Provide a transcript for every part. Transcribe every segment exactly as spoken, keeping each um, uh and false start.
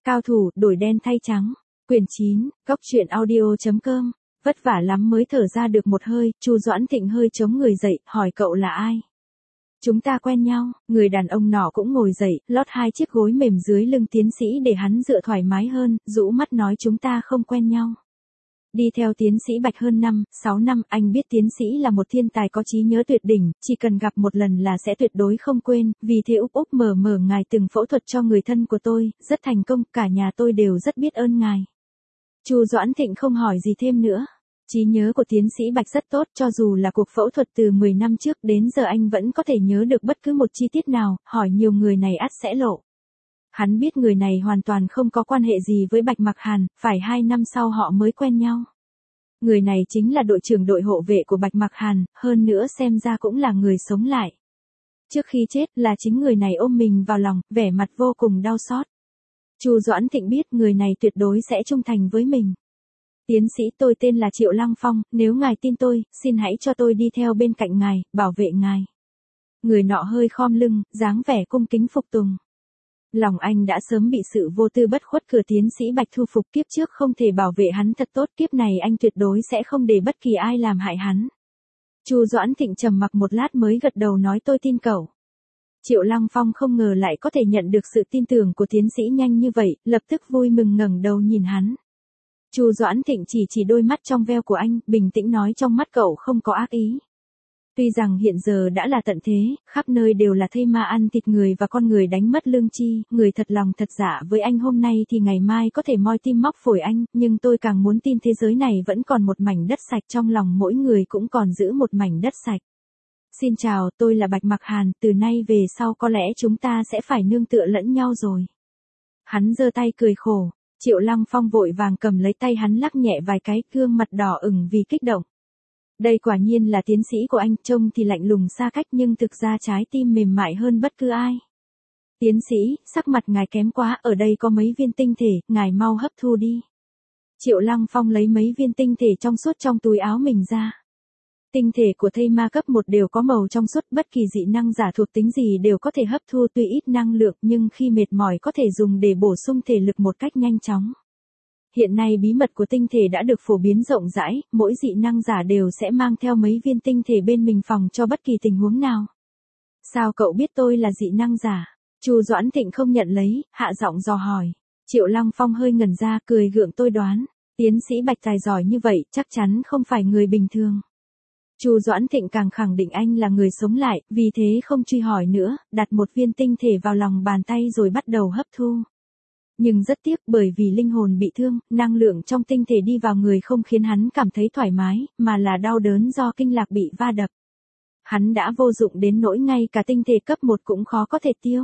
Cao thủ, đổi đen thay trắng. Quyển chín, góc truyện audio chấm com. Vất vả lắm mới thở ra được một hơi, Chu Doãn Thịnh hơi chống người dậy, hỏi cậu là ai? Chúng ta quen nhau. Người đàn ông nọ cũng ngồi dậy, lót hai chiếc gối mềm dưới lưng tiến sĩ để hắn dựa thoải mái hơn, rũ mắt nói chúng ta không quen nhau. Đi theo tiến sĩ Bạch hơn năm, sáu năm, anh biết tiến sĩ là một thiên tài có trí nhớ tuyệt đỉnh, chỉ cần gặp một lần là sẽ tuyệt đối không quên, vì thế úp úp mở mở ngài từng phẫu thuật cho người thân của tôi, rất thành công, cả nhà tôi đều rất biết ơn ngài. Chu Doãn Thịnh không hỏi gì thêm nữa. Trí nhớ của tiến sĩ Bạch rất tốt, cho dù là cuộc phẫu thuật từ mười năm trước đến giờ anh vẫn có thể nhớ được bất cứ một chi tiết nào, hỏi nhiều người này ắt sẽ lộ. Hắn biết người này hoàn toàn không có quan hệ gì với Bạch Mặc Hàn, phải hai năm sau họ mới quen nhau. Người này chính là đội trưởng đội hộ vệ của Bạch Mặc Hàn, hơn nữa xem ra cũng là người sống lại. Trước khi chết là chính người này ôm mình vào lòng, vẻ mặt vô cùng đau xót. Chu Doãn Thịnh biết người này tuyệt đối sẽ trung thành với mình. Tiến sĩ, tôi tên là Triệu Lăng Phong, nếu ngài tin tôi, xin hãy cho tôi đi theo bên cạnh ngài, bảo vệ ngài. Người nọ hơi khom lưng, dáng vẻ cung kính phục tùng. Lòng anh đã sớm bị sự vô tư bất khuất của tiến sĩ Bạch thu phục, kiếp trước không thể bảo vệ hắn thật tốt, kiếp này anh tuyệt đối sẽ không để bất kỳ ai làm hại hắn. Chu Doãn Thịnh trầm mặc một lát mới gật đầu nói tôi tin cậu. Triệu Lăng Phong không ngờ lại có thể nhận được sự tin tưởng của tiến sĩ nhanh như vậy, lập tức vui mừng ngẩng đầu nhìn hắn. Chu Doãn Thịnh chỉ chỉ đôi mắt trong veo của anh, bình tĩnh nói trong mắt cậu không có ác ý. Tuy rằng hiện giờ đã là tận thế, khắp nơi đều là thây ma ăn thịt người và con người đánh mất lương tri, người thật lòng thật dạ với anh hôm nay thì ngày mai có thể moi tim móc phổi anh, nhưng tôi càng muốn tin thế giới này vẫn còn một mảnh đất sạch, trong lòng mỗi người cũng còn giữ một mảnh đất sạch. Xin chào, tôi là Bạch Mặc Hàn, từ nay về sau có lẽ chúng ta sẽ phải nương tựa lẫn nhau rồi. Hắn giơ tay cười khổ. Triệu Lăng Phong vội vàng cầm lấy tay hắn lắc nhẹ vài cái, gương mặt đỏ ửng vì kích động. Đây quả nhiên là tiến sĩ của anh, trông thì lạnh lùng xa cách nhưng thực ra trái tim mềm mại hơn bất cứ ai. Tiến sĩ, sắc mặt ngài kém quá, ở đây có mấy viên tinh thể, ngài mau hấp thu đi. Triệu Lăng Phong lấy mấy viên tinh thể trong suốt trong túi áo mình ra. Tinh thể của thây ma cấp một đều có màu trong suốt, bất kỳ dị năng giả thuộc tính gì đều có thể hấp thu, tuy ít năng lượng nhưng khi mệt mỏi có thể dùng để bổ sung thể lực một cách nhanh chóng. Hiện nay bí mật của tinh thể đã được phổ biến rộng rãi, mỗi dị năng giả đều sẽ mang theo mấy viên tinh thể bên mình phòng cho bất kỳ tình huống nào. Sao cậu biết tôi là dị năng giả? Chu Doãn Thịnh không nhận lấy, hạ giọng dò hỏi. Triệu Lăng Phong hơi ngẩn ra, cười gượng tôi đoán, tiến sĩ Bạch tài giỏi như vậy, chắc chắn không phải người bình thường. Chu Doãn Thịnh càng khẳng định anh là người sống lại, vì thế không truy hỏi nữa, đặt một viên tinh thể vào lòng bàn tay rồi bắt đầu hấp thu. Nhưng rất tiếc, bởi vì linh hồn bị thương, năng lượng trong tinh thể đi vào người không khiến hắn cảm thấy thoải mái, mà là đau đớn do kinh lạc bị va đập. Hắn đã vô dụng đến nỗi ngay cả tinh thể cấp một cũng khó có thể tiêu.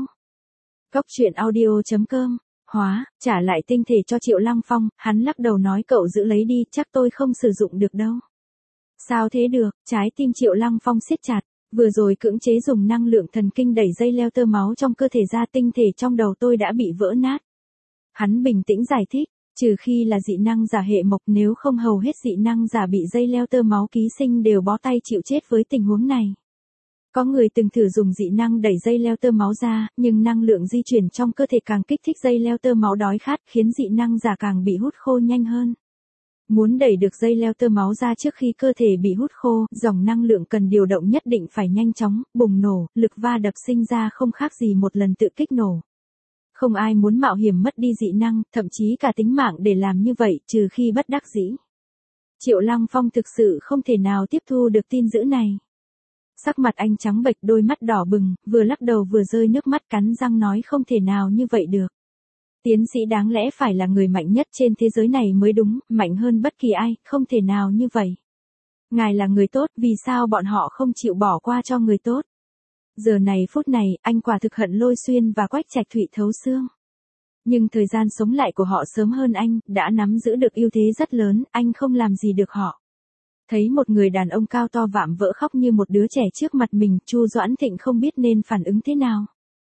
Góc truyện audio chấm com. Hóa, trả lại tinh thể cho Triệu Lăng Phong, hắn lắc đầu nói cậu giữ lấy đi, chắc tôi không sử dụng được đâu. Sao thế được, trái tim Triệu Lăng Phong siết chặt, vừa rồi cưỡng chế dùng năng lượng thần kinh đẩy dây leo tơ máu trong cơ thể ra, tinh thể trong đầu tôi đã bị vỡ nát. Hắn bình tĩnh giải thích, trừ khi là dị năng giả hệ mộc, nếu không hầu hết dị năng giả bị dây leo tơ máu ký sinh đều bó tay chịu chết với tình huống này. Có người từng thử dùng dị năng đẩy dây leo tơ máu ra, nhưng năng lượng di chuyển trong cơ thể càng kích thích dây leo tơ máu đói khát, khiến dị năng giả càng bị hút khô nhanh hơn. Muốn đẩy được dây leo tơ máu ra trước khi cơ thể bị hút khô, dòng năng lượng cần điều động nhất định phải nhanh chóng, bùng nổ, lực va đập sinh ra không khác gì một lần tự kích nổ. Không ai muốn mạo hiểm mất đi dị năng, thậm chí cả tính mạng để làm như vậy, trừ khi bất đắc dĩ. Triệu Lăng Phong thực sự không thể nào tiếp thu được tin dữ này. Sắc mặt anh trắng bệch, đôi mắt đỏ bừng, vừa lắc đầu vừa rơi nước mắt, cắn răng nói không thể nào như vậy được. Tiến sĩ đáng lẽ phải là người mạnh nhất trên thế giới này mới đúng, mạnh hơn bất kỳ ai, không thể nào như vậy. Ngài là người tốt, vì sao bọn họ không chịu bỏ qua cho người tốt? Giờ này phút này, anh quả thực hận Lôi Xuyên và Quách Trạch Thụy thấu xương. Nhưng thời gian sống lại của họ sớm hơn anh, đã nắm giữ được ưu thế rất lớn, anh không làm gì được họ. Thấy một người đàn ông cao to vạm vỡ khóc như một đứa trẻ trước mặt mình, Chu Doãn Thịnh không biết nên phản ứng thế nào.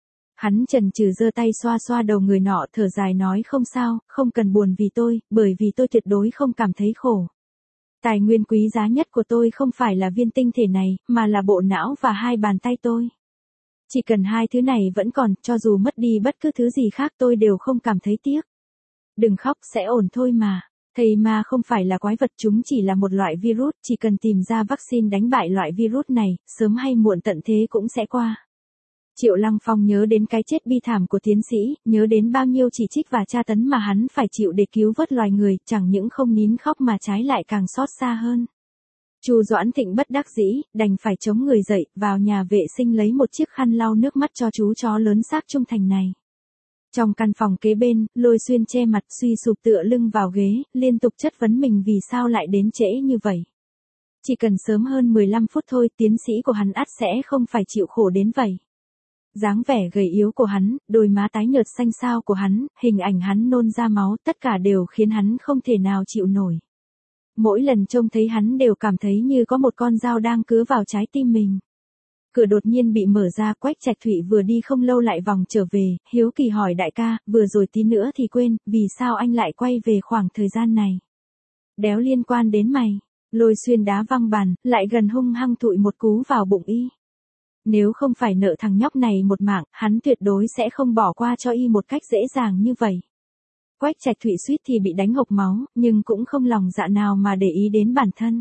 Hắn chần chừ giơ tay xoa xoa đầu người nọ, thở dài nói không sao, không cần buồn vì tôi, bởi vì tôi tuyệt đối không cảm thấy khổ. Tài nguyên quý giá nhất của tôi không phải là viên tinh thể này, mà là bộ não và hai bàn tay tôi. Chỉ cần hai thứ này vẫn còn, cho dù mất đi bất cứ thứ gì khác tôi đều không cảm thấy tiếc. Đừng khóc, sẽ ổn thôi mà. Thây ma không phải là quái vật, chúng chỉ là một loại virus, chỉ cần tìm ra vaccine đánh bại loại virus này, sớm hay muộn tận thế cũng sẽ qua. Triệu Lăng Phong nhớ đến cái chết bi thảm của tiến sĩ, nhớ đến bao nhiêu chỉ trích và tra tấn mà hắn phải chịu để cứu vớt loài người, chẳng những không nín khóc mà trái lại càng xót xa hơn. Chu Doãn Thịnh bất đắc dĩ, đành phải chống người dậy, vào nhà vệ sinh lấy một chiếc khăn lau nước mắt cho chú chó lớn xác trung thành này. Trong căn phòng kế bên, Lôi Xuyên che mặt suy sụp tựa lưng vào ghế, liên tục chất vấn mình vì sao lại đến trễ như vậy. Chỉ cần sớm hơn mười lăm phút thôi, tiến sĩ của hắn ắt sẽ không phải chịu khổ đến vậy. Dáng vẻ gầy yếu của hắn, đôi má tái nhợt xanh xao của hắn, hình ảnh hắn nôn ra máu, tất cả đều khiến hắn không thể nào chịu nổi. Mỗi lần trông thấy hắn đều cảm thấy như có một con dao đang cứa vào trái tim mình. Cửa đột nhiên bị mở ra, Quách Trạch Thụy vừa đi không lâu lại vòng trở về, hiếu kỳ hỏi đại ca, vừa rồi tí nữa thì quên, vì sao anh lại quay về khoảng thời gian này? Đéo liên quan đến mày. Lôi Xuyên đá văng bàn, lại gần hung hăng thụi một cú vào bụng y. Nếu không phải nợ thằng nhóc này một mạng, hắn tuyệt đối sẽ không bỏ qua cho y một cách dễ dàng như vậy. Quách Trạch Thụy suýt thì bị đánh hộc máu, nhưng cũng không lòng dạ nào mà để ý đến bản thân.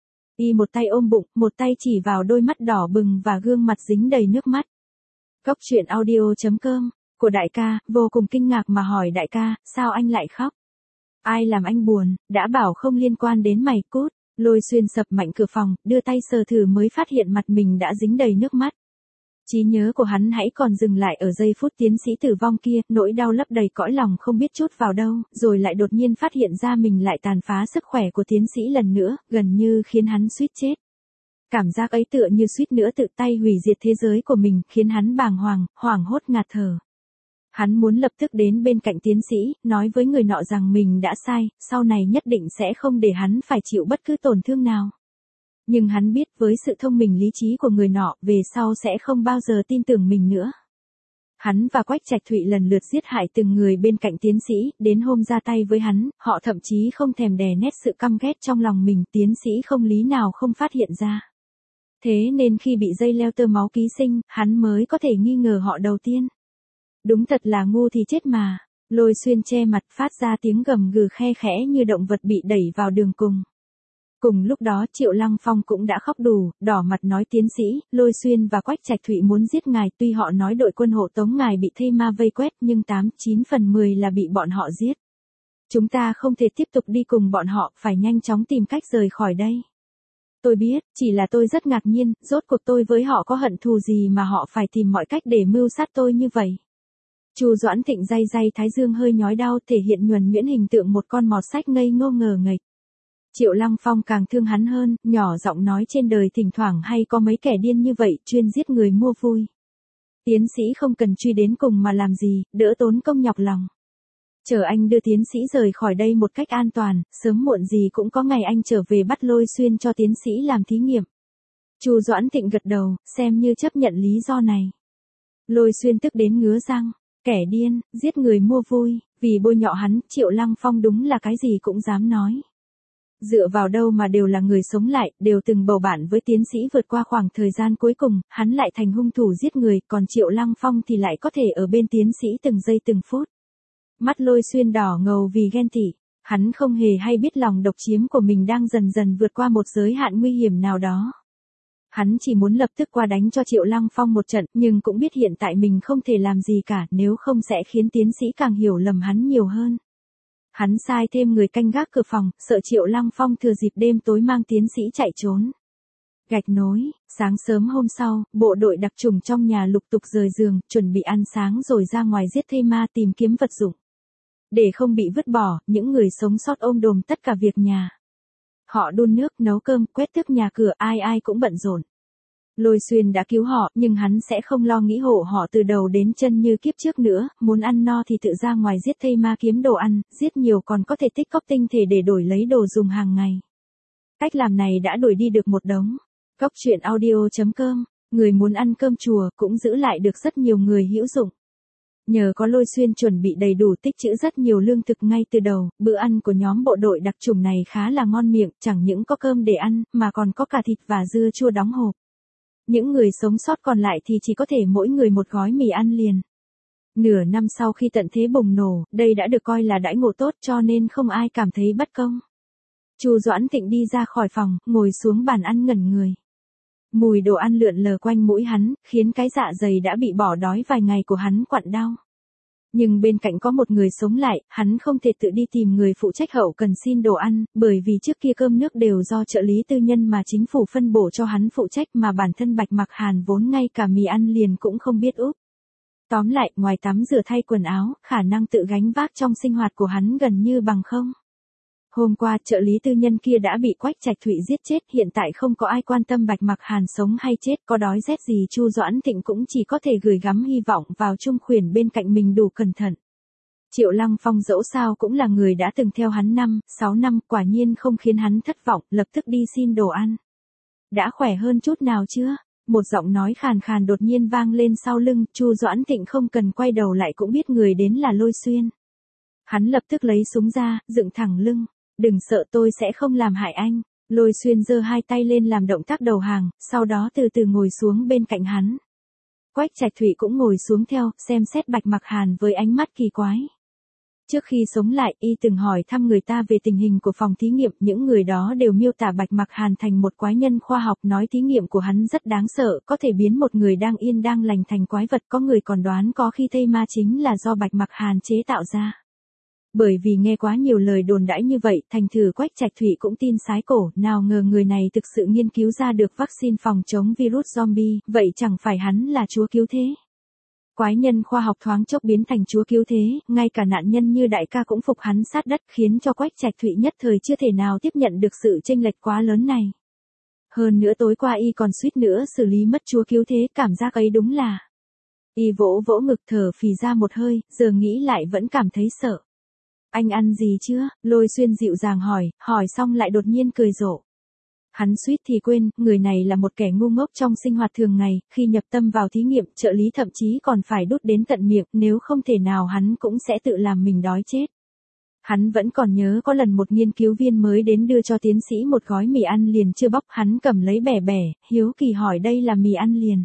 Y một tay ôm bụng, một tay chỉ vào đôi mắt đỏ bừng và gương mặt dính đầy nước mắt. Cốc truyện audio chấm com, của đại ca, vô cùng kinh ngạc mà hỏi đại ca, sao anh lại khóc? Ai làm anh buồn, đã bảo không liên quan đến mày, cút. Lôi Xuyên sập mạnh cửa phòng, đưa tay sờ thử mới phát hiện mặt mình đã dính đầy nước mắt. Trí nhớ của hắn hãy còn dừng lại ở giây phút tiến sĩ tử vong kia, nỗi đau lấp đầy cõi lòng không biết trút vào đâu, rồi lại đột nhiên phát hiện ra mình lại tàn phá sức khỏe của tiến sĩ lần nữa, gần như khiến hắn suýt chết. Cảm giác ấy tựa như suýt nữa tự tay hủy diệt thế giới của mình, khiến hắn bàng hoàng, hoảng hốt ngạt thở. Hắn muốn lập tức đến bên cạnh tiến sĩ, nói với người nọ rằng mình đã sai, sau này nhất định sẽ không để hắn phải chịu bất cứ tổn thương nào. Nhưng hắn biết với sự thông minh lý trí của người nọ, về sau sẽ không bao giờ tin tưởng mình nữa. Hắn và Quách Trạch Thụy lần lượt giết hại từng người bên cạnh tiến sĩ, đến hôm ra tay với hắn, họ thậm chí không thèm đè nét sự căm ghét trong lòng mình, tiến sĩ không lý nào không phát hiện ra. Thế nên khi bị dây leo tơ máu ký sinh, hắn mới có thể nghi ngờ họ đầu tiên. Đúng thật là ngu thì chết mà. Lôi Xuyên che mặt phát ra tiếng gầm gừ khe khẽ như động vật bị đẩy vào đường cùng. Cùng lúc đó Triệu Lăng Phong cũng đã khóc đủ, đỏ mặt nói tiến sĩ, Lôi Xuyên và Quách Trạch Thụy muốn giết ngài, tuy họ nói đội quân hộ tống ngài bị thây ma vây quét nhưng tám chín phần mười là bị bọn họ giết. Chúng ta không thể tiếp tục đi cùng bọn họ, phải nhanh chóng tìm cách rời khỏi đây. Tôi biết, chỉ là tôi rất ngạc nhiên, rốt cuộc tôi với họ có hận thù gì mà họ phải tìm mọi cách để mưu sát tôi như vậy. Chu Doãn Thịnh day day thái dương hơi nhói đau, thể hiện nhuần nhuyễn hình tượng một con mọt sách ngây ngô ngờ nghệch. Triệu Lăng Phong càng thương hắn hơn, nhỏ giọng nói trên đời thỉnh thoảng hay có mấy kẻ điên như vậy, chuyên giết người mua vui. Tiến sĩ không cần truy đến cùng mà làm gì, đỡ tốn công nhọc lòng. Chờ anh đưa tiến sĩ rời khỏi đây một cách an toàn, sớm muộn gì cũng có ngày anh trở về bắt Lôi Xuyên cho tiến sĩ làm thí nghiệm. Chu Doãn Thịnh gật đầu, xem như chấp nhận lý do này. Lôi Xuyên tức đến ngứa răng, kẻ điên, giết người mua vui, vì bôi nhọ hắn, Triệu Lăng Phong đúng là cái gì cũng dám nói. Dựa vào đâu mà đều là người sống lại, đều từng bầu bạn với tiến sĩ vượt qua khoảng thời gian cuối cùng, hắn lại thành hung thủ giết người, còn Triệu Lăng Phong thì lại có thể ở bên tiến sĩ từng giây từng phút. Mắt Lôi Xuyên đỏ ngầu vì ghen tị, hắn không hề hay biết lòng độc chiếm của mình đang dần dần vượt qua một giới hạn nguy hiểm nào đó. Hắn chỉ muốn lập tức qua đánh cho Triệu Lăng Phong một trận, nhưng cũng biết hiện tại mình không thể làm gì cả, nếu không sẽ khiến tiến sĩ càng hiểu lầm hắn nhiều hơn. Hắn sai thêm người canh gác cửa phòng, sợ Triệu Lăng Phong thừa dịp đêm tối mang tiến sĩ chạy trốn. Gạch nối, sáng sớm hôm sau, bộ đội đặc chủng trong nhà lục tục rời giường, chuẩn bị ăn sáng rồi ra ngoài giết thây ma tìm kiếm vật dụng. Để không bị vứt bỏ, những người sống sót ôm đồm tất cả việc nhà. Họ đun nước, nấu cơm, quét tước nhà cửa, ai ai cũng bận rộn. Lôi Xuyên đã cứu họ, nhưng hắn sẽ không lo nghĩ hộ họ từ đầu đến chân như kiếp trước nữa, muốn ăn no thì tự ra ngoài giết thây ma kiếm đồ ăn, giết nhiều còn có thể tích cóp tinh thể để đổi lấy đồ dùng hàng ngày. Cách làm này đã đổi đi được một đống. Cốc truyện audio chấm com, người muốn ăn cơm chùa cũng giữ lại được rất nhiều người hữu dụng. Nhờ có Lôi Xuyên chuẩn bị đầy đủ tích trữ rất nhiều lương thực ngay từ đầu, bữa ăn của nhóm bộ đội đặc chủng này khá là ngon miệng, chẳng những có cơm để ăn, mà còn có cả thịt và dưa chua đóng hộp. Những người sống sót còn lại thì chỉ có thể mỗi người một gói mì ăn liền. Nửa năm sau khi tận thế bùng nổ, đây đã được coi là đãi ngộ tốt cho nên không ai cảm thấy bất công. Chu Doãn Thịnh đi ra khỏi phòng, ngồi xuống bàn ăn ngẩn người. Mùi đồ ăn lượn lờ quanh mũi hắn, khiến cái dạ dày đã bị bỏ đói vài ngày của hắn quặn đau. Nhưng bên cạnh có một người sống lại, hắn không thể tự đi tìm người phụ trách hậu cần xin đồ ăn, bởi vì trước kia cơm nước đều do trợ lý tư nhân mà chính phủ phân bổ cho hắn phụ trách mà bản thân Bạch Mặc Hàn vốn ngay cả mì ăn liền cũng không biết úp. Tóm lại, ngoài tắm rửa thay quần áo, khả năng tự gánh vác trong sinh hoạt của hắn gần như bằng không. Hôm qua, trợ lý tư nhân kia đã bị Quách Trạch Thụy giết chết, hiện tại không có ai quan tâm Bạch Mặc Hàn sống hay chết, có đói rét gì Chu Doãn Thịnh cũng chỉ có thể gửi gắm hy vọng vào Trung Khuyển bên cạnh mình đủ cẩn thận. Triệu Lăng Phong dẫu sao cũng là người đã từng theo hắn năm, sáu năm, quả nhiên không khiến hắn thất vọng, lập tức đi xin đồ ăn. Đã khỏe hơn chút nào chưa? Một giọng nói khàn khàn đột nhiên vang lên sau lưng, Chu Doãn Thịnh không cần quay đầu lại cũng biết người đến là Lôi Xuyên. Hắn lập tức lấy súng ra, dựng thẳng lưng. Đừng sợ, tôi sẽ không làm hại anh. Lôi Xuyên giơ hai tay lên làm động tác đầu hàng, sau đó từ từ ngồi xuống bên cạnh hắn. Quách Trạch Thụy cũng ngồi xuống theo, xem xét Bạch Mặc Hàn với ánh mắt kỳ quái. Trước khi sống lại, y từng hỏi thăm người ta về tình hình của phòng thí nghiệm, những người đó đều miêu tả Bạch Mặc Hàn thành một quái nhân khoa học, nói thí nghiệm của hắn rất đáng sợ, có thể biến một người đang yên đang lành thành quái vật, có người còn đoán có khi thây ma chính là do Bạch Mặc Hàn chế tạo ra. Bởi vì nghe quá nhiều lời đồn đãi như vậy, thành thử Quách Trạch Thụy cũng tin sái cổ, nào ngờ người này thực sự nghiên cứu ra được vaccine phòng chống virus zombie, vậy chẳng phải hắn là chúa cứu thế. Quái nhân khoa học thoáng chốc biến thành chúa cứu thế, ngay cả nạn nhân như đại ca cũng phục hắn sát đất, khiến cho Quách Trạch Thụy nhất thời chưa thể nào tiếp nhận được sự chênh lệch quá lớn này. Hơn nữa tối qua y còn suýt nữa xử lý mất chúa cứu thế, cảm giác ấy đúng là. Y vỗ vỗ ngực thở phì ra một hơi, giờ nghĩ lại vẫn cảm thấy sợ. Anh ăn gì chưa? Lôi Xuyên dịu dàng hỏi, hỏi xong lại đột nhiên cười rộ. Hắn suýt thì quên, người này là một kẻ ngu ngốc trong sinh hoạt thường ngày, khi nhập tâm vào thí nghiệm, trợ lý thậm chí còn phải đút đến tận miệng, nếu không thể nào hắn cũng sẽ tự làm mình đói chết. Hắn vẫn còn nhớ có lần một nghiên cứu viên mới đến đưa cho tiến sĩ một gói mì ăn liền chưa bóc, hắn cầm lấy bẻ bẻ, hiếu kỳ hỏi đây là mì ăn liền.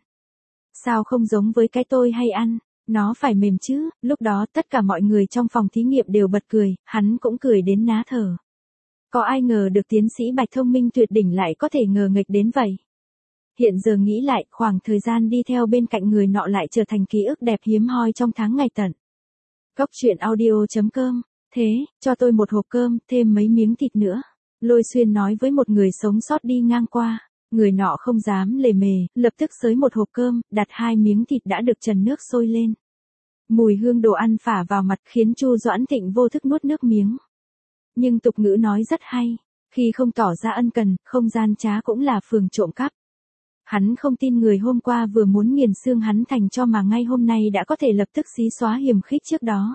Sao không giống với cái tôi hay ăn? Nó phải mềm chứ, lúc đó tất cả mọi người trong phòng thí nghiệm đều bật cười, hắn cũng cười đến ná thở. Có ai ngờ được tiến sĩ Bạch thông minh tuyệt đỉnh lại có thể ngờ nghịch đến vậy. Hiện giờ nghĩ lại, khoảng thời gian đi theo bên cạnh người nọ lại trở thành ký ức đẹp hiếm hoi trong tháng ngày tận. Cốc truyện audio chấm com, thế, cho tôi một hộp cơm, thêm mấy miếng thịt nữa. Lôi Xuyên nói với một người sống sót đi ngang qua. Người nọ không dám lề mề, lập tức xới một hộp cơm, đặt hai miếng thịt đã được trần nước sôi lên. Mùi hương đồ ăn phả vào mặt khiến Chu Doãn Thịnh vô thức nuốt nước miếng. Nhưng tục ngữ nói rất hay, khi không tỏ ra ân cần, không gian trá cũng là phường trộm cắp. Hắn không tin người hôm qua vừa muốn nghiền xương hắn thành cho mà ngay hôm nay đã có thể lập tức xí xóa hiềm khích trước đó.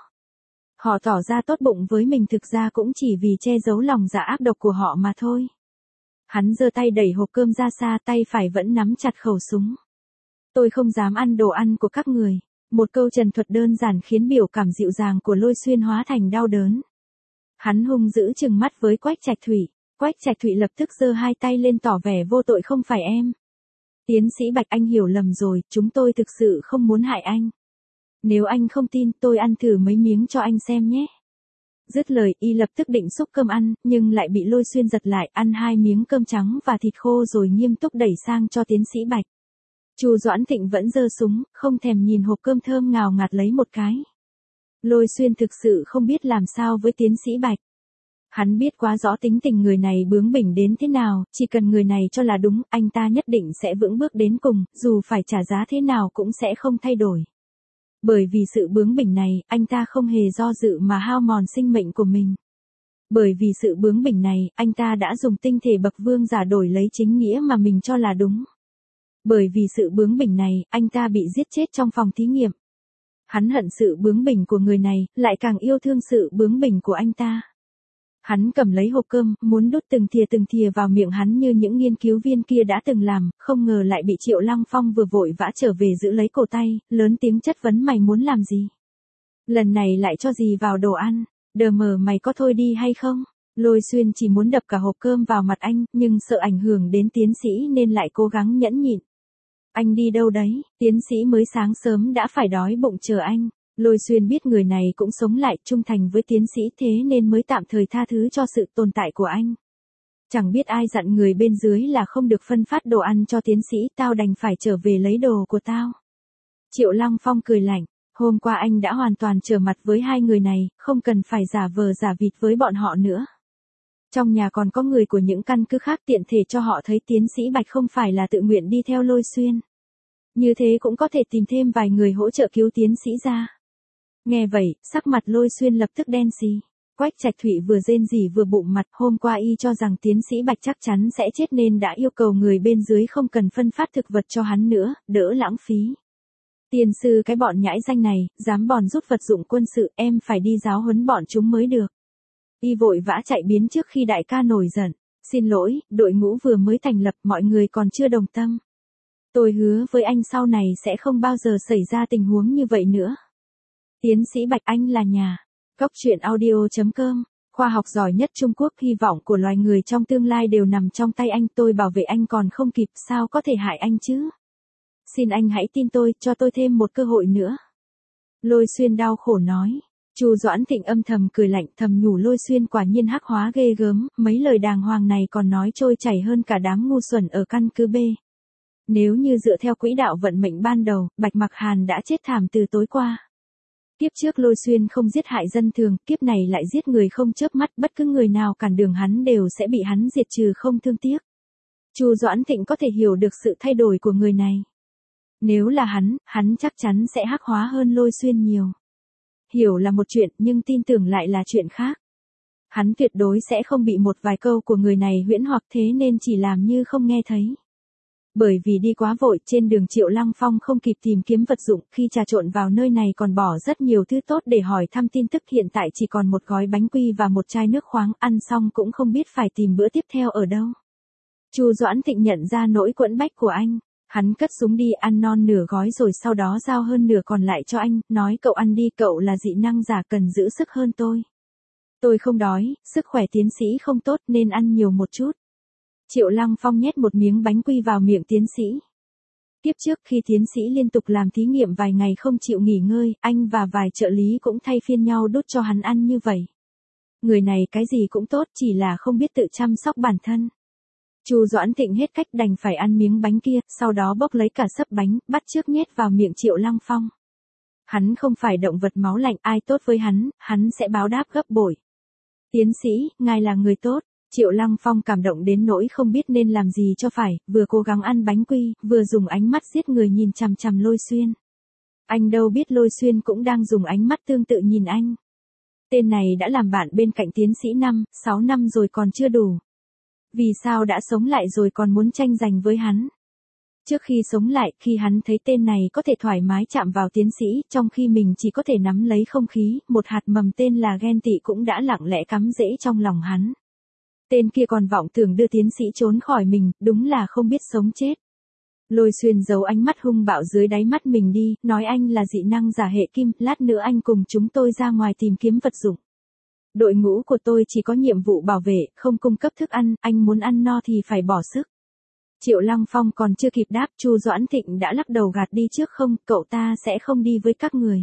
Họ tỏ ra tốt bụng với mình thực ra cũng chỉ vì che giấu lòng dạ ác độc của họ mà thôi. Hắn giơ tay đẩy hộp cơm ra xa, tay phải vẫn nắm chặt khẩu súng. Tôi không dám ăn đồ ăn của các người. Một câu trần thuật đơn giản khiến biểu cảm dịu dàng của Lôi Xuyên hóa thành đau đớn. Hắn hung dữ trừng mắt với Quách Trạch Thụy. Quách Trạch Thụy lập tức giơ hai tay lên tỏ vẻ vô tội, không phải em. Tiến sĩ Bạch, anh hiểu lầm rồi, chúng tôi thực sự không muốn hại anh. Nếu anh không tin, tôi ăn thử mấy miếng cho anh xem nhé. Dứt lời, y lập tức định xúc cơm ăn, nhưng lại bị Lôi Xuyên giật lại, ăn hai miếng cơm trắng và thịt khô rồi nghiêm túc đẩy sang cho tiến sĩ Bạch. Chu Doãn Thịnh vẫn giơ súng, không thèm nhìn hộp cơm thơm ngào ngạt lấy một cái. Lôi Xuyên thực sự không biết làm sao với tiến sĩ Bạch. Hắn biết quá rõ tính tình người này bướng bỉnh đến thế nào, chỉ cần người này cho là đúng, anh ta nhất định sẽ vững bước đến cùng, dù phải trả giá thế nào cũng sẽ không thay đổi. Bởi vì sự bướng bỉnh này, anh ta không hề do dự mà hao mòn sinh mệnh của mình. Bởi vì sự bướng bỉnh này, anh ta đã dùng tinh thể bậc vương giả đổi lấy chính nghĩa mà mình cho là đúng. Bởi vì sự bướng bỉnh này, anh ta bị giết chết trong phòng thí nghiệm. Hắn hận sự bướng bỉnh của người này, lại càng yêu thương sự bướng bỉnh của anh ta. Hắn cầm lấy hộp cơm, muốn đút từng thìa từng thìa vào miệng hắn như những nghiên cứu viên kia đã từng làm, không ngờ lại bị Triệu Lăng Phong vừa vội vã trở về giữ lấy cổ tay, lớn tiếng chất vấn mày muốn làm gì? Lần này lại cho gì vào đồ ăn? Đờ mờ mày có thôi đi hay không? Lôi Xuyên chỉ muốn đập cả hộp cơm vào mặt anh, nhưng sợ ảnh hưởng đến tiến sĩ nên lại cố gắng nhẫn nhịn. Anh đi đâu đấy? Tiến sĩ mới sáng sớm đã phải đói bụng chờ anh. Lôi Xuyên biết người này cũng sống lại trung thành với tiến sĩ thế nên mới tạm thời tha thứ cho sự tồn tại của anh. Chẳng biết ai dặn người bên dưới là không được phân phát đồ ăn cho tiến sĩ, tao đành phải trở về lấy đồ của tao. Triệu Lăng Phong cười lạnh, hôm qua anh đã hoàn toàn trở mặt với hai người này, không cần phải giả vờ giả vịt với bọn họ nữa. Trong nhà còn có người của những căn cứ khác tiện thể cho họ thấy tiến sĩ Bạch không phải là tự nguyện đi theo Lôi Xuyên. Như thế cũng có thể tìm thêm vài người hỗ trợ cứu tiến sĩ ra. Nghe vậy, sắc mặt Lôi Xuyên lập tức đen xì. Quách Trạch Thụy vừa rên rỉ vừa bụng mặt, hôm qua y cho rằng tiến sĩ Bạch chắc chắn sẽ chết nên đã yêu cầu người bên dưới không cần phân phát thực vật cho hắn nữa, đỡ lãng phí. Tiên sư cái bọn nhãi danh này, dám bòn rút vật dụng quân sự, em phải đi giáo huấn bọn chúng mới được. Y vội vã chạy biến trước khi đại ca nổi giận. Xin lỗi, đội ngũ vừa mới thành lập, mọi người còn chưa đồng tâm. Tôi hứa với anh sau này sẽ không bao giờ xảy ra tình huống như vậy nữa. Tiến sĩ Bạch, anh là nhà. Góc truyện audio chấm com. Khoa học giỏi nhất Trung Quốc, hy vọng của loài người trong tương lai đều nằm trong tay anh, tôi bảo vệ anh còn không kịp, sao có thể hại anh chứ? Xin anh hãy tin tôi, cho tôi thêm một cơ hội nữa. Lôi Xuyên đau khổ nói. Chu Doãn Thịnh âm thầm cười lạnh, thầm nhủ Lôi Xuyên quả nhiên hắc hóa ghê gớm, mấy lời đàng hoàng này còn nói trôi chảy hơn cả đám ngu xuẩn ở căn cứ B. Nếu như dựa theo quỹ đạo vận mệnh ban đầu, Bạch Mặc Hàn đã chết thảm từ tối qua. Kiếp trước Lôi Xuyên không giết hại dân thường, kiếp này lại giết người không chớp mắt, bất cứ người nào cản đường hắn đều sẽ bị hắn diệt trừ không thương tiếc. Chu Doãn Thịnh có thể hiểu được sự thay đổi của người này. Nếu là hắn, hắn chắc chắn sẽ hắc hóa hơn Lôi Xuyên nhiều. Hiểu là một chuyện, nhưng tin tưởng lại là chuyện khác. Hắn tuyệt đối sẽ không bị một vài câu của người này huyễn hoặc, thế nên chỉ làm như không nghe thấy. Bởi vì đi quá vội, trên đường Triệu Lăng Phong không kịp tìm kiếm vật dụng, khi trà trộn vào nơi này còn bỏ rất nhiều thứ tốt để hỏi thăm tin tức, hiện tại chỉ còn một gói bánh quy và một chai nước khoáng, ăn xong cũng không biết phải tìm bữa tiếp theo ở đâu. Chu Doãn Thịnh nhận ra nỗi quẫn bách của anh. Hắn cất súng đi, ăn non nửa gói rồi sau đó giao hơn nửa còn lại cho anh, nói cậu ăn đi, cậu là dị năng giả cần giữ sức hơn tôi. Tôi không đói, sức khỏe tiến sĩ không tốt nên ăn nhiều một chút. Triệu Lăng Phong nhét một miếng bánh quy vào miệng tiến sĩ. Tiếp trước khi tiến sĩ liên tục làm thí nghiệm vài ngày không chịu nghỉ ngơi, anh và vài trợ lý cũng thay phiên nhau đút cho hắn ăn như vậy. Người này cái gì cũng tốt, chỉ là không biết tự chăm sóc bản thân. Chu Doãn Thịnh hết cách đành phải ăn miếng bánh kia, sau đó bốc lấy cả sấp bánh, bắt chước nhét vào miệng Triệu Lăng Phong. Hắn không phải động vật máu lạnh, ai tốt với hắn, hắn sẽ báo đáp gấp bội. Tiến sĩ, ngài là người tốt. Triệu Lăng Phong cảm động đến nỗi không biết nên làm gì cho phải, vừa cố gắng ăn bánh quy, vừa dùng ánh mắt giết người nhìn chằm chằm Lôi Xuyên. Anh đâu biết Lôi Xuyên cũng đang dùng ánh mắt tương tự nhìn anh. Tên này đã làm bạn bên cạnh tiến sĩ năm, sáu năm rồi còn chưa đủ. Vì sao đã sống lại rồi còn muốn tranh giành với hắn? Trước khi sống lại, khi hắn thấy tên này có thể thoải mái chạm vào tiến sĩ, trong khi mình chỉ có thể nắm lấy không khí, một hạt mầm tên là ghen tị cũng đã lặng lẽ cắm rễ trong lòng hắn. Tên kia còn vọng tưởng đưa tiến sĩ trốn khỏi mình, đúng là không biết sống chết. Lôi Xuyên giấu ánh mắt hung bạo dưới đáy mắt mình đi, nói anh là dị năng giả hệ kim, lát nữa anh cùng chúng tôi ra ngoài tìm kiếm vật dụng. Đội ngũ của tôi chỉ có nhiệm vụ bảo vệ, không cung cấp thức ăn, anh muốn ăn no thì phải bỏ sức. Triệu Lăng Phong còn chưa kịp đáp, Chu Doãn Thịnh đã lắc đầu gạt đi trước, không, cậu ta sẽ không đi với các người.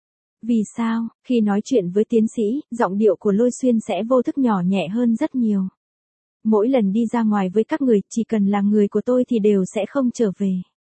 Vì sao? Khi nói chuyện với tiến sĩ, giọng điệu của Lôi Xuyên sẽ vô thức nhỏ nhẹ hơn rất nhiều. Mỗi lần đi ra ngoài với các người, chỉ cần là người của tôi thì đều sẽ không trở về.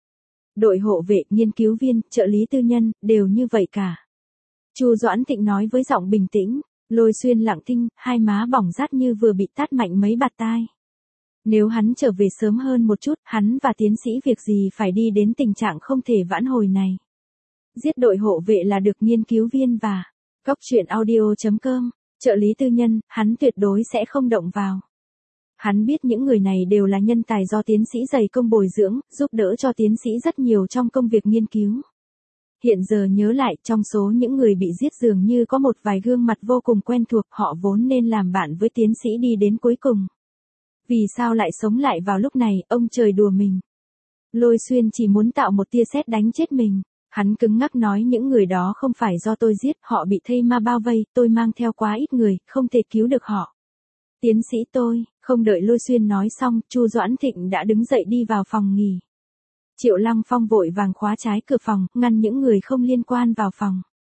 Đội hộ vệ, nghiên cứu viên, trợ lý tư nhân, đều như vậy cả. Chu Doãn Thịnh nói với giọng bình tĩnh. Lôi Xuyên lặng thinh, hai má bỏng rát như vừa bị tát mạnh mấy bạt tai. Nếu hắn trở về sớm hơn một chút, hắn và tiến sĩ việc gì phải đi đến tình trạng không thể vãn hồi này. Giết đội hộ vệ là được, nghiên cứu viên và góc truyện audio chấm com, trợ lý tư nhân, hắn tuyệt đối sẽ không động vào. Hắn biết những người này đều là nhân tài do tiến sĩ dày công bồi dưỡng, giúp đỡ cho tiến sĩ rất nhiều trong công việc nghiên cứu. Hiện giờ nhớ lại, trong số những người bị giết dường như có một vài gương mặt vô cùng quen thuộc, họ vốn nên làm bạn với tiến sĩ đi đến cuối cùng. Vì sao lại sống lại vào lúc này, ông trời đùa mình. Lôi Xuyên chỉ muốn tạo một tia sét đánh chết mình. Hắn cứng ngắc nói những người đó không phải do tôi giết, họ bị thây ma bao vây, tôi mang theo quá ít người, không thể cứu được họ. Tiến sĩ tôi, không đợi Lôi Xuyên nói xong, Chu Doãn Thịnh đã đứng dậy đi vào phòng nghỉ. Triệu Lăng Phong vội vàng khóa trái cửa phòng, ngăn những người không liên quan vào phòng.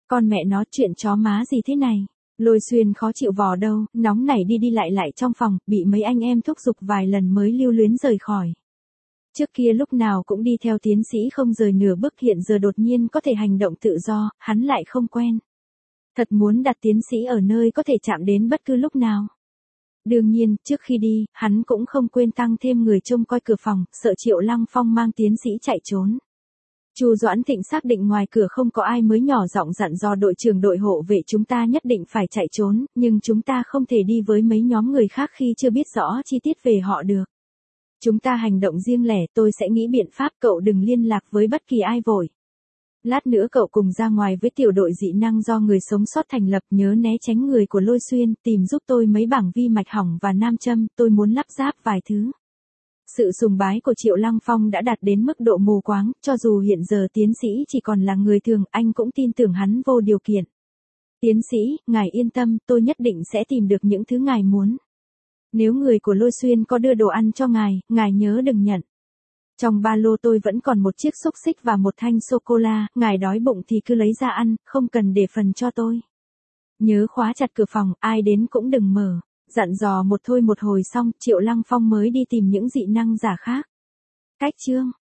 Con mẹ nó chuyện chó má gì thế này. Lôi Xuyên khó chịu vò đâu, nóng nảy đi đi lại lại trong phòng, bị mấy anh em thúc giục vài lần mới lưu luyến rời khỏi. Trước kia lúc nào cũng đi theo tiến sĩ không rời nửa bước, hiện giờ đột nhiên có thể hành động tự do, hắn lại không quen. Thật muốn đặt tiến sĩ ở nơi có thể chạm đến bất cứ lúc nào. Đương nhiên, trước khi đi, hắn cũng không quên tăng thêm người trông coi cửa phòng, sợ Triệu Lăng Phong mang tiến sĩ chạy trốn. Chu Doãn Thịnh xác định ngoài cửa không có ai mới nhỏ giọng dặn dò đội trưởng đội hộ vệ chúng ta nhất định phải chạy trốn, nhưng chúng ta không thể đi với mấy nhóm người khác khi chưa biết rõ chi tiết về họ được. Chúng ta hành động riêng lẻ, tôi sẽ nghĩ biện pháp, cậu đừng liên lạc với bất kỳ ai vội. Lát nữa cậu cùng ra ngoài với tiểu đội dị năng do người sống sót thành lập, nhớ né tránh người của Lôi Xuyên, tìm giúp tôi mấy bảng vi mạch hỏng và nam châm, tôi muốn lắp ráp vài thứ. Sự sùng bái của Triệu Lăng Phong đã đạt đến mức độ mù quáng, cho dù hiện giờ tiến sĩ chỉ còn là người thường, anh cũng tin tưởng hắn vô điều kiện. Tiến sĩ, ngài yên tâm, tôi nhất định sẽ tìm được những thứ ngài muốn. Nếu người của Lôi Xuyên có đưa đồ ăn cho ngài, ngài nhớ đừng nhận. Trong ba lô tôi vẫn còn một chiếc xúc xích và một thanh sô-cô-la, ngài đói bụng thì cứ lấy ra ăn, không cần để phần cho tôi. Nhớ khóa chặt cửa phòng, ai đến cũng đừng mở. Dặn dò một thôi một hồi xong, Triệu Lăng Phong mới đi tìm những dị năng giả khác. Cách chương